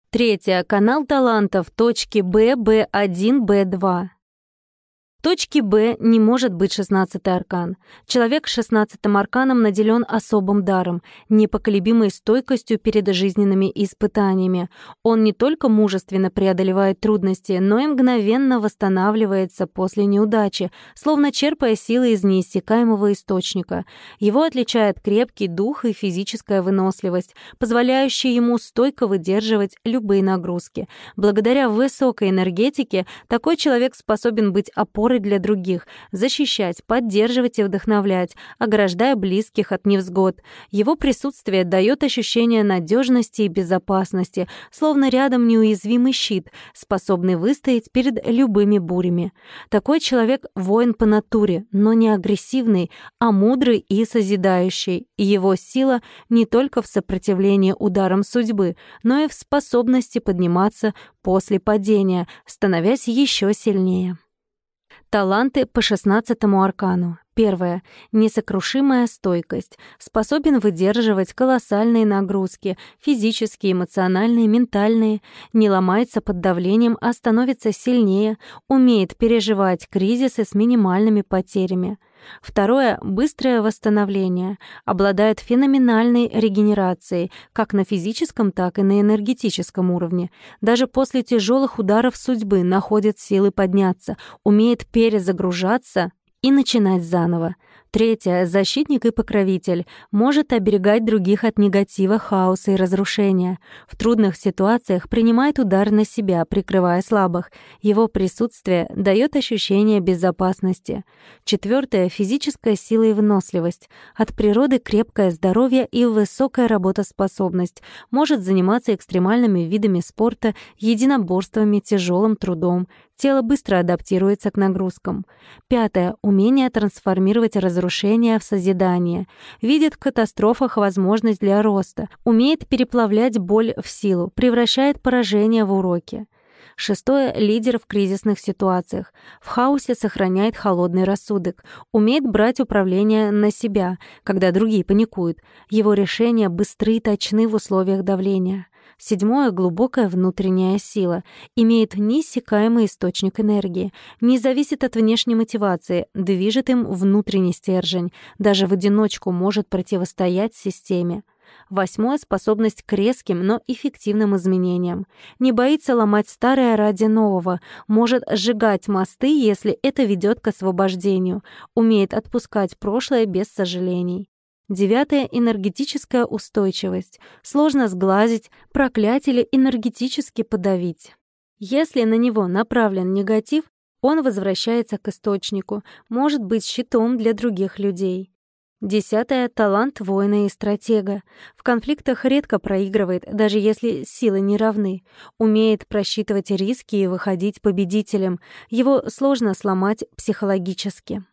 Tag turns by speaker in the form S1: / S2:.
S1: Третье. Канал талантов. Точки Б, Б1, Б2. В точке Б не может быть 16-й аркан. Человек с 16-м арканом наделен особым даром, непоколебимой стойкостью перед жизненными испытаниями. Он не только мужественно преодолевает трудности, но и мгновенно восстанавливается после неудачи, словно черпая силы из неиссякаемого источника. Его отличает крепкий дух и физическая выносливость, позволяющие ему стойко выдерживать любые нагрузки. Благодаря высокой энергетике такой человек способен быть опорой для других, защищать, поддерживать и вдохновлять, ограждая близких от невзгод. Его присутствие дает ощущение надежности и безопасности, словно рядом неуязвимый щит, способный выстоять перед любыми бурями. Такой человек — воин по натуре, но не агрессивный, а мудрый и созидающий. И его сила не только в сопротивлении ударам судьбы, но и в способности подниматься после падения, становясь еще сильнее. Таланты по 16-му аркану. Первое. Несокрушимая стойкость. Способен выдерживать колоссальные нагрузки, физические, эмоциональные, ментальные. Не ломается под давлением, а становится сильнее. Умеет переживать кризисы с минимальными потерями. Второе. Быстрое восстановление. Обладает феноменальной регенерацией, как на физическом, так и на энергетическом уровне. Даже после тяжелых ударов судьбы находит силы подняться, умеет перезагружаться и начинать заново. Третье. Защитник и покровитель. Может оберегать других от негатива, хаоса и разрушения. В трудных ситуациях принимает удар на себя, прикрывая слабых. Его присутствие дает ощущение безопасности. Четвертое. Физическая сила и выносливость. От природы крепкое здоровье и высокая работоспособность. Может заниматься экстремальными видами спорта, единоборствами, тяжелым трудом. Тело быстро адаптируется к нагрузкам. Пятое. Умение трансформировать разрушение в созидание. Видит в катастрофах возможность для роста. Умеет переплавлять боль в силу. Превращает поражение в уроки. Шестое. Лидер в кризисных ситуациях. В хаосе сохраняет холодный рассудок. Умеет брать управление на себя, когда другие паникуют. Его решения быстры и точны в условиях давления. Седьмое. Глубокая внутренняя сила. Имеет неиссякаемый источник энергии. Не зависит от внешней мотивации. Движет им внутренний стержень. Даже в одиночку может противостоять системе. Восьмое. Способность к резким, но эффективным изменениям. Не боится ломать старое ради нового. Может сжигать мосты, если это ведет к освобождению. Умеет отпускать прошлое без сожалений. Девятое. Энергетическая устойчивость. Сложно сглазить, проклять или энергетически подавить. Если на него направлен негатив, он возвращается к источнику, может быть щитом для других людей. Десятое. Талант воина и стратега. В конфликтах редко проигрывает, даже если силы не равны. Умеет просчитывать риски и выходить победителем. Его сложно сломать психологически.